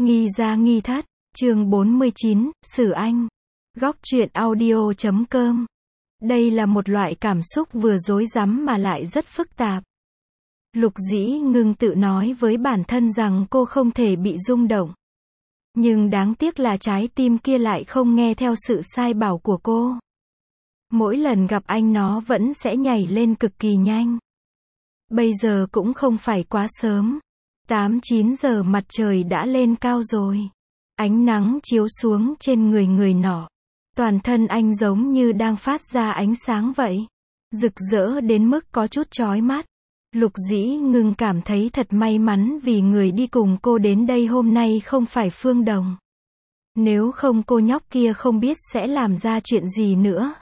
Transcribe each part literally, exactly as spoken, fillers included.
Nghi gia nghi thất, chương bốn mươi chín, Sử Anh. Góc truyện audio chấm com. Đây là một loại cảm xúc vừa rối rắm mà lại rất phức tạp. Lục Dĩ Ngưng tự nói với bản thân rằng cô không thể bị rung động. Nhưng đáng tiếc là trái tim kia lại không nghe theo sự sai bảo của cô. Mỗi lần gặp anh nó vẫn sẽ nhảy lên cực kỳ nhanh. Bây giờ cũng không phải quá sớm. tám chín giờ mặt trời đã lên cao rồi. Ánh nắng chiếu xuống trên người người nọ. Toàn thân anh giống như đang phát ra ánh sáng vậy. Rực rỡ đến mức có chút chói mắt. Lục Dĩ Ngưng cảm thấy thật may mắn vì người đi cùng cô đến đây hôm nay không phải Phương Đồng. Nếu không cô nhóc kia không biết sẽ làm ra chuyện gì nữa.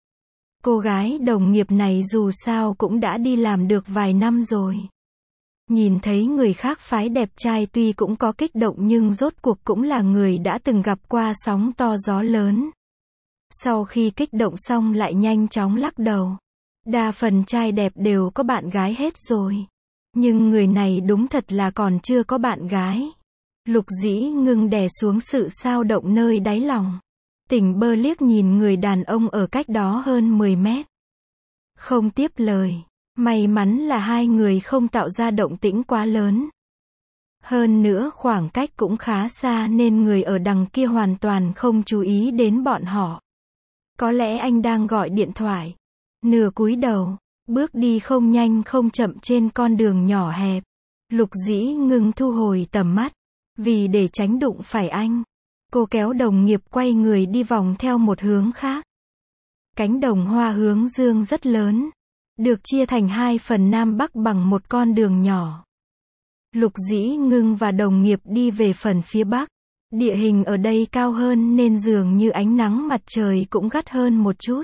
Cô gái đồng nghiệp này dù sao cũng đã đi làm được vài năm rồi. Nhìn thấy người khác phái đẹp trai tuy cũng có kích động nhưng rốt cuộc cũng là người đã từng gặp qua sóng to gió lớn. Sau khi kích động xong lại nhanh chóng lắc đầu. Đa phần trai đẹp đều có bạn gái hết rồi. Nhưng người này đúng thật là còn chưa có bạn gái. Lục Dĩ Ngưng đè xuống sự xao động nơi đáy lòng. Tỉnh bơ liếc nhìn người đàn ông ở cách đó hơn mười mét. Không tiếp lời. May mắn là hai người không tạo ra động tĩnh quá lớn. Hơn nữa khoảng cách cũng khá xa nên người ở đằng kia hoàn toàn không chú ý đến bọn họ. Có lẽ anh đang gọi điện thoại. Nửa cúi đầu, bước đi không nhanh không chậm trên con đường nhỏ hẹp. Lục Dĩ Ngưng thu hồi tầm mắt. Vì để tránh đụng phải anh, cô kéo đồng nghiệp quay người đi vòng theo một hướng khác. Cánh đồng hoa hướng dương rất lớn. Được chia thành hai phần Nam Bắc bằng một con đường nhỏ. Lục Dĩ Ngưng và đồng nghiệp đi về phần phía Bắc. Địa hình ở đây cao hơn nên dường như ánh nắng mặt trời cũng gắt hơn một chút.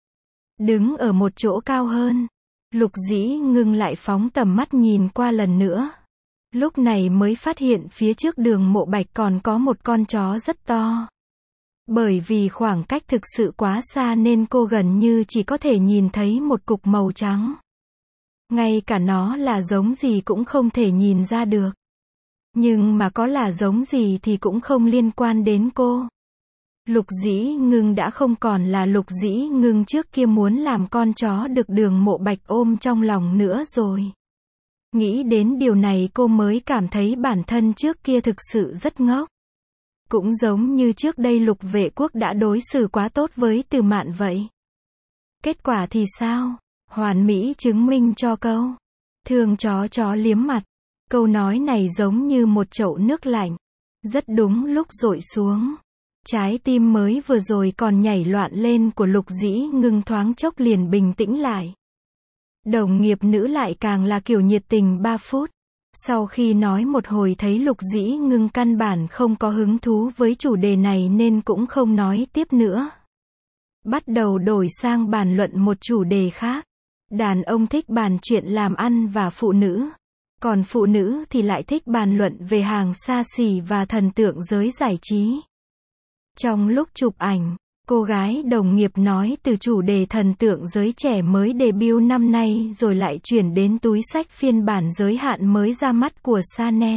Đứng ở một chỗ cao hơn, Lục Dĩ Ngưng lại phóng tầm mắt nhìn qua lần nữa. Lúc này mới phát hiện phía trước đường Mộ Bạch còn có một con chó rất to. Bởi vì khoảng cách thực sự quá xa nên cô gần như chỉ có thể nhìn thấy một cục màu trắng. Ngay cả nó là giống gì cũng không thể nhìn ra được. Nhưng mà có là giống gì thì cũng không liên quan đến cô. Lục Dĩ Ngưng đã không còn là Lục Dĩ Ngưng trước kia muốn làm con chó được đường Mộ Bạch ôm trong lòng nữa rồi. Nghĩ đến điều này cô mới cảm thấy bản thân trước kia thực sự rất ngốc. Cũng giống như trước đây Lục Vệ Quốc đã đối xử quá tốt với Từ Mạn vậy. Kết quả thì sao? Hoàn mỹ chứng minh cho câu thương chó chó liếm mặt. Câu nói này giống như một chậu nước lạnh. Rất đúng lúc dội xuống. Trái tim mới vừa rồi còn nhảy loạn lên của Lục Dĩ Ngưng thoáng chốc liền bình tĩnh lại. Đồng nghiệp nữ lại càng là kiểu nhiệt tình ba phút. Sau khi nói một hồi thấy Lục Dĩ Ngưng căn bản không có hứng thú với chủ đề này nên cũng không nói tiếp nữa. Bắt đầu đổi sang bàn luận một chủ đề khác. Đàn ông thích bàn chuyện làm ăn và phụ nữ. Còn phụ nữ thì lại thích bàn luận về hàng xa xỉ và thần tượng giới giải trí. Trong lúc chụp ảnh, cô gái đồng nghiệp nói từ chủ đề thần tượng giới trẻ mới debut năm nay rồi lại chuyển đến túi xách phiên bản giới hạn mới ra mắt của Chanel.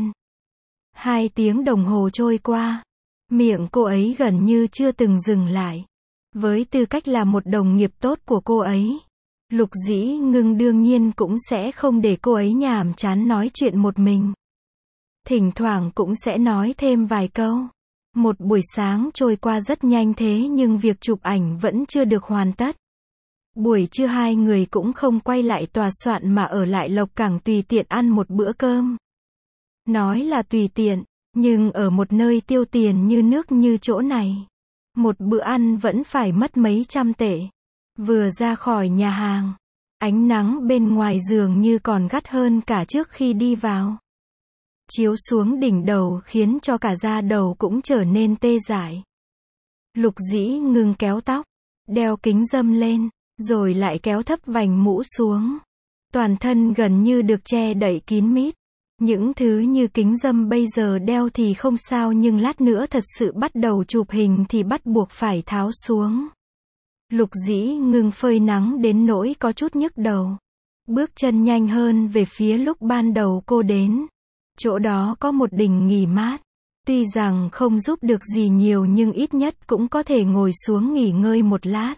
Hai tiếng đồng hồ trôi qua, miệng cô ấy gần như chưa từng dừng lại. Với tư cách là một đồng nghiệp tốt của cô ấy, Lục Dĩ Ngưng đương nhiên cũng sẽ không để cô ấy nhàm chán nói chuyện một mình. Thỉnh thoảng cũng sẽ nói thêm vài câu. Một buổi sáng trôi qua rất nhanh thế nhưng việc chụp ảnh vẫn chưa được hoàn tất. Buổi trưa hai người cũng không quay lại tòa soạn mà ở lại Lộc Cảng tùy tiện ăn một bữa cơm. Nói là tùy tiện, nhưng ở một nơi tiêu tiền như nước như chỗ này, một bữa ăn vẫn phải mất mấy trăm tệ. Vừa ra khỏi nhà hàng, ánh nắng bên ngoài dường như còn gắt hơn cả trước khi đi vào. Chiếu xuống đỉnh đầu khiến cho cả da đầu cũng trở nên tê dại. Lục Dĩ Ngưng kéo tóc, đeo kính râm lên, rồi lại kéo thấp vành mũ xuống. Toàn thân gần như được che đậy kín mít. Những thứ như kính râm bây giờ đeo thì không sao nhưng lát nữa thật sự bắt đầu chụp hình thì bắt buộc phải tháo xuống. Lục Dĩ Ngưng phơi nắng đến nỗi có chút nhức đầu. Bước chân nhanh hơn về phía lúc ban đầu cô đến. Chỗ đó có một đình nghỉ mát. Tuy rằng không giúp được gì nhiều nhưng ít nhất cũng có thể ngồi xuống nghỉ ngơi một lát.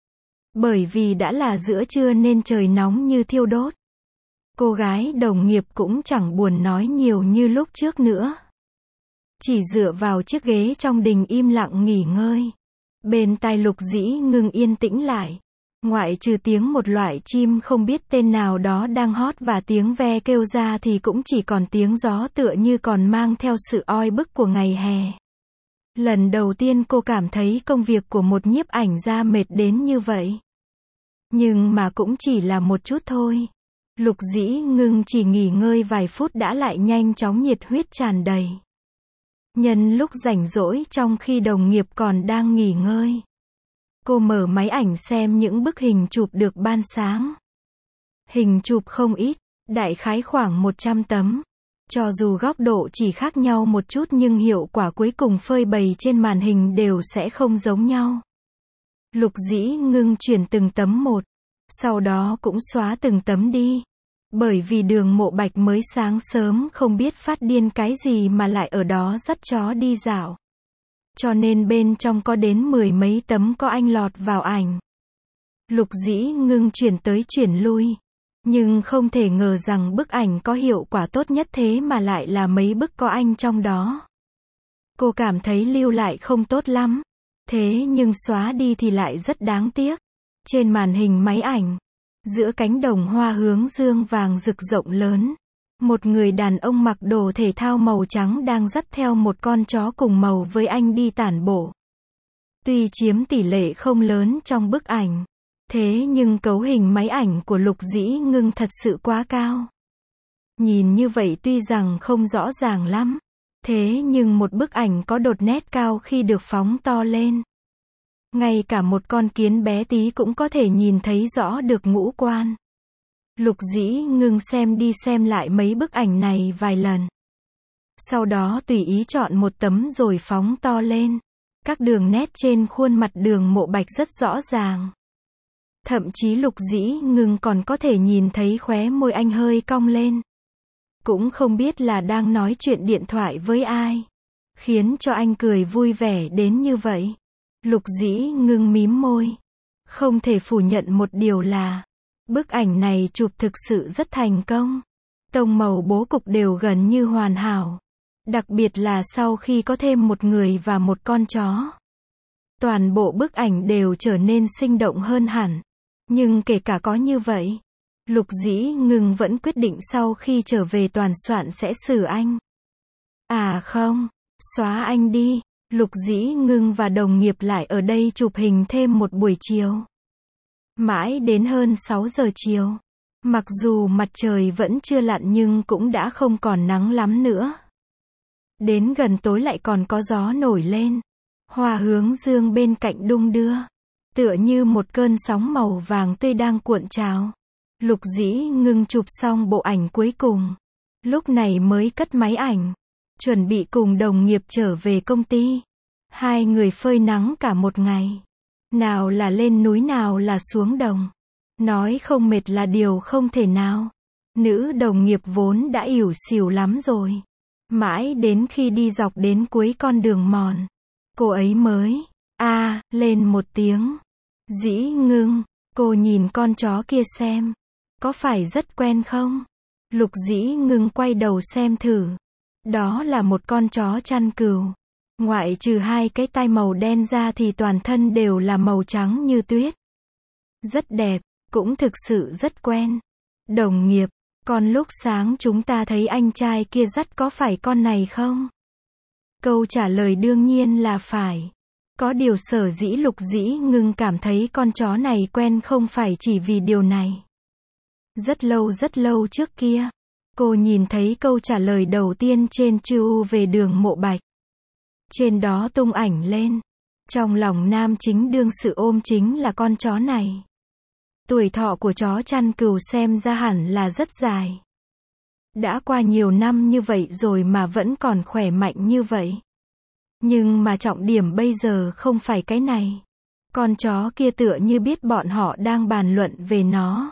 Bởi vì đã là giữa trưa nên trời nóng như thiêu đốt. Cô gái đồng nghiệp cũng chẳng buồn nói nhiều như lúc trước nữa. Chỉ dựa vào chiếc ghế trong đình im lặng nghỉ ngơi. Bên tai Lục Dĩ Ngưng yên tĩnh lại. Ngoại trừ tiếng một loại chim không biết tên nào đó đang hót và tiếng ve kêu ra thì cũng chỉ còn tiếng gió tựa như còn mang theo sự oi bức của ngày hè. Lần đầu tiên cô cảm thấy công việc của một nhiếp ảnh gia mệt đến như vậy. Nhưng mà cũng chỉ là một chút thôi. Lục Dĩ Ngưng chỉ nghỉ ngơi vài phút đã lại nhanh chóng nhiệt huyết tràn đầy. Nhân lúc rảnh rỗi trong khi đồng nghiệp còn đang nghỉ ngơi, cô mở máy ảnh xem những bức hình chụp được ban sáng. Hình chụp không ít, đại khái khoảng một trăm tấm. Cho dù góc độ chỉ khác nhau một chút nhưng hiệu quả cuối cùng phơi bày trên màn hình đều sẽ không giống nhau. Lục Dĩ Ngưng chuyển từng tấm một, sau đó cũng xóa từng tấm đi. Bởi vì Đường Mộ Bạch mới sáng sớm không biết phát điên cái gì mà lại ở đó dắt chó đi dạo. Cho nên bên trong có đến mười mấy tấm có anh lọt vào ảnh. Lục Dĩ Ngưng chuyển tới chuyển lui. Nhưng không thể ngờ rằng bức ảnh có hiệu quả tốt nhất thế mà lại là mấy bức có anh trong đó. Cô cảm thấy lưu lại không tốt lắm. Thế nhưng xóa đi thì lại rất đáng tiếc. Trên màn hình máy ảnh, giữa cánh đồng hoa hướng dương vàng rực rộng lớn, một người đàn ông mặc đồ thể thao màu trắng đang dắt theo một con chó cùng màu với anh đi tản bộ. Tuy chiếm tỷ lệ không lớn trong bức ảnh, thế nhưng cấu hình máy ảnh của Lục Dĩ Ngưng thật sự quá cao. Nhìn như vậy tuy rằng không rõ ràng lắm, thế nhưng một bức ảnh có đột nét cao khi được phóng to lên. Ngay cả một con kiến bé tí cũng có thể nhìn thấy rõ được ngũ quan. Lục Dĩ Ngưng xem đi xem lại mấy bức ảnh này vài lần. Sau đó tùy ý chọn một tấm rồi phóng to lên. Các đường nét trên khuôn mặt Đường Mộ Bạch rất rõ ràng. Thậm chí Lục Dĩ Ngưng còn có thể nhìn thấy khóe môi anh hơi cong lên. Cũng không biết là đang nói chuyện điện thoại với ai, khiến cho anh cười vui vẻ đến như vậy. Lục Dĩ Ngưng mím môi. Không thể phủ nhận một điều là bức ảnh này chụp thực sự rất thành công. Tông màu bố cục đều gần như hoàn hảo. Đặc biệt là sau khi có thêm một người và một con chó. Toàn bộ bức ảnh đều trở nên sinh động hơn hẳn. Nhưng kể cả có như vậy, Lục Dĩ Ngưng vẫn quyết định sau khi trở về toàn soạn sẽ xử anh. À không, xóa anh đi. Lục Dĩ Ngưng và đồng nghiệp lại ở đây chụp hình thêm một buổi chiều. Mãi đến hơn sáu giờ chiều. Mặc dù mặt trời vẫn chưa lặn nhưng cũng đã không còn nắng lắm nữa. Đến gần tối lại còn có gió nổi lên. Hoa hướng dương bên cạnh đung đưa. Tựa như một cơn sóng màu vàng tươi đang cuộn trào. Lục Dĩ Ngưng chụp xong bộ ảnh cuối cùng. Lúc này mới cất máy ảnh. Chuẩn bị cùng đồng nghiệp trở về công ty. Hai người phơi nắng cả một ngày. Nào là lên núi nào là xuống đồng. Nói không mệt là điều không thể nào. Nữ đồng nghiệp vốn đã ỉu xìu lắm rồi. Mãi đến khi đi dọc đến cuối con đường mòn, cô ấy mới a à, lên một tiếng. Dĩ Ngưng, cô nhìn con chó kia xem. Có phải rất quen không? Lục Dĩ Ngưng quay đầu xem thử. Đó là một con chó chăn cừu. Ngoại trừ hai cái tai màu đen ra thì toàn thân đều là màu trắng như tuyết. Rất đẹp, cũng thực sự rất quen. Đồng nghiệp, còn lúc sáng chúng ta thấy anh trai kia dắt có phải con này không? Câu trả lời đương nhiên là phải. Có điều sở dĩ Lục Dĩ Ngưng cảm thấy con chó này quen không phải chỉ vì điều này. Rất lâu rất lâu trước kia, cô nhìn thấy câu trả lời đầu tiên trên Chu về Đường Mộ Bạch. Trên đó tung ảnh lên. Trong lòng nam chính đương sự ôm chính là con chó này. Tuổi thọ của chó chăn cừu xem ra hẳn là rất dài. Đã qua nhiều năm như vậy rồi mà vẫn còn khỏe mạnh như vậy. Nhưng mà trọng điểm bây giờ không phải cái này. Con chó kia tựa như biết bọn họ đang bàn luận về nó.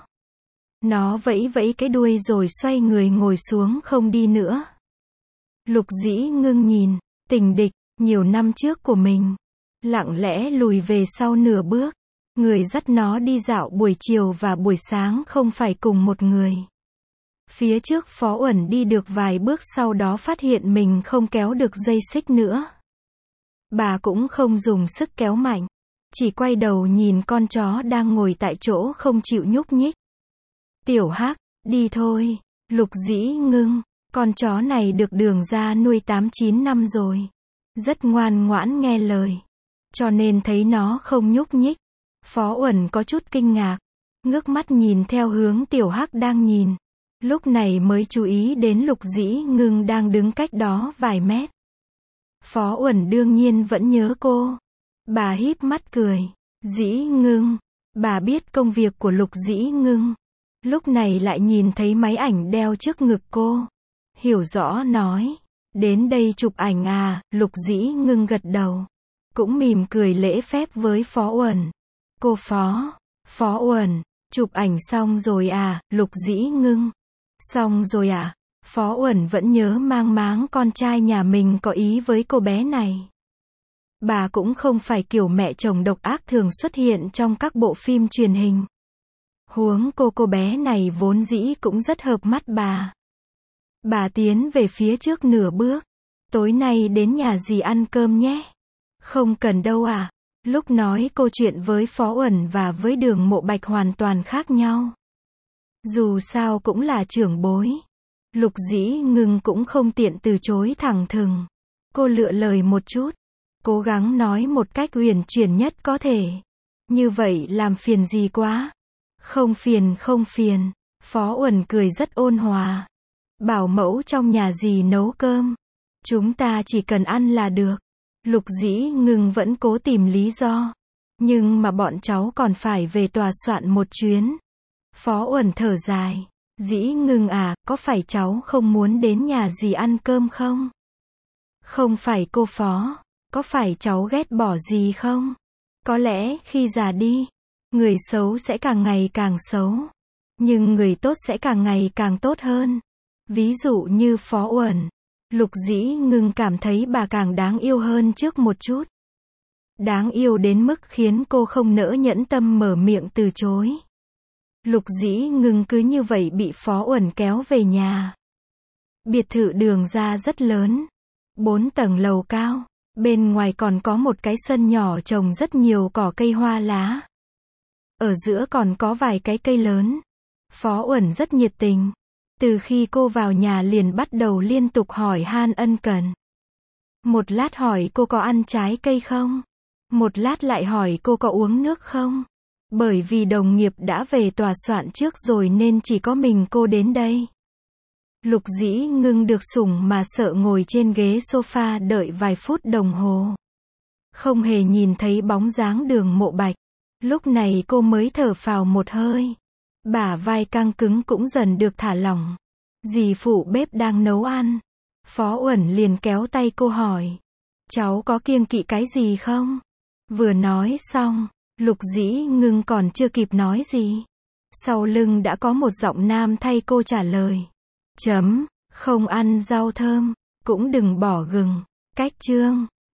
Nó vẫy vẫy cái đuôi rồi xoay người ngồi xuống không đi nữa. Lục Dĩ Ngưng nhìn, tình địch, nhiều năm trước của mình. Lặng lẽ lùi về sau nửa bước. Người dắt nó đi dạo buổi chiều và buổi sáng không phải cùng một người. Phía trước Phó Uẩn đi được vài bước sau đó phát hiện mình không kéo được dây xích nữa. Bà cũng không dùng sức kéo mạnh. Chỉ quay đầu nhìn con chó đang ngồi tại chỗ không chịu nhúc nhích. Tiểu Hắc, đi thôi. Lục Dĩ ngưng. Con chó này được Đường gia nuôi tám chín năm rồi. Rất ngoan ngoãn nghe lời. Cho nên thấy nó không nhúc nhích. Phó Uẩn có chút kinh ngạc. Ngước mắt nhìn theo hướng Tiểu Hắc đang nhìn. Lúc này mới chú ý đến Lục Dĩ ngưng đang đứng cách đó vài mét. Phó Uẩn đương nhiên vẫn nhớ cô. Bà híp mắt cười. Dĩ ngưng. Bà biết công việc của Lục Dĩ ngưng. Lúc này lại nhìn thấy máy ảnh đeo trước ngực cô. Hiểu rõ nói. Đến đây chụp ảnh à, Lục Dĩ ngưng gật đầu. Cũng mỉm cười lễ phép với Phó Uẩn. Cô Phó. Phó Uẩn. Chụp ảnh xong rồi à, Lục Dĩ ngưng. Xong rồi à. Phó Uẩn vẫn nhớ mang máng con trai nhà mình có ý với cô bé này. Bà cũng không phải kiểu mẹ chồng độc ác thường xuất hiện trong các bộ phim truyền hình. Huống cô cô bé này vốn dĩ cũng rất hợp mắt bà. Bà tiến về phía trước nửa bước. Tối nay đến nhà dì ăn cơm nhé. Không cần đâu à. Lúc nói câu chuyện với Phó Uẩn và với Đường Mộ Bạch hoàn toàn khác nhau. Dù sao cũng là trưởng bối. Lục Dĩ ngưng cũng không tiện từ chối thẳng thừng. Cô lựa lời một chút. Cố gắng nói một cách uyển chuyển nhất có thể. Như vậy làm phiền gì quá. Không phiền không phiền. Phó Uẩn cười rất ôn hòa. Bảo mẫu trong nhà dì nấu cơm. Chúng ta chỉ cần ăn là được. Lục Dĩ ngưng vẫn cố tìm lý do. Nhưng mà bọn cháu còn phải về tòa soạn một chuyến. Phó Uẩn thở dài. Dĩ ngưng à, có phải cháu không muốn đến nhà dì ăn cơm không? Không phải cô Phó. Có phải cháu ghét bỏ gì không? Có lẽ khi già đi, người xấu sẽ càng ngày càng xấu. Nhưng người tốt sẽ càng ngày càng tốt hơn. Ví dụ như Phó Uẩn. Lục Dĩ ngưng cảm thấy bà càng đáng yêu hơn trước một chút. Đáng yêu đến mức khiến cô không nỡ nhẫn tâm mở miệng từ chối. Lục Dĩ ngưng cứ như vậy bị Phó Uẩn kéo về nhà. Biệt thự Đường gia rất lớn. Bốn tầng lầu cao. Bên ngoài còn có một cái sân nhỏ trồng rất nhiều cỏ cây hoa lá. Ở giữa còn có vài cái cây lớn. Phó Uẩn rất nhiệt tình. Từ khi cô vào nhà liền bắt đầu liên tục hỏi han ân cần. Một lát hỏi cô có ăn trái cây không? Một lát lại hỏi cô có uống nước không? Bởi vì đồng nghiệp đã về tòa soạn trước rồi nên chỉ có mình cô đến đây. Lục Dĩ ngưng được sủng mà sợ ngồi trên ghế sofa đợi vài phút đồng hồ. Không hề nhìn thấy bóng dáng Đường Mộ Bạch. Lúc này cô mới thở phào một hơi. Bả vai căng cứng cũng dần được thả lỏng. Dì phụ bếp đang nấu ăn. Phó Uẩn liền kéo tay cô hỏi. Cháu có kiêng kỵ cái gì không? Vừa nói xong, Lục Dĩ ngưng còn chưa kịp nói gì. Sau lưng đã có một giọng nam thay cô trả lời. Chấm, không ăn rau thơm, cũng đừng bỏ gừng. Cách chương.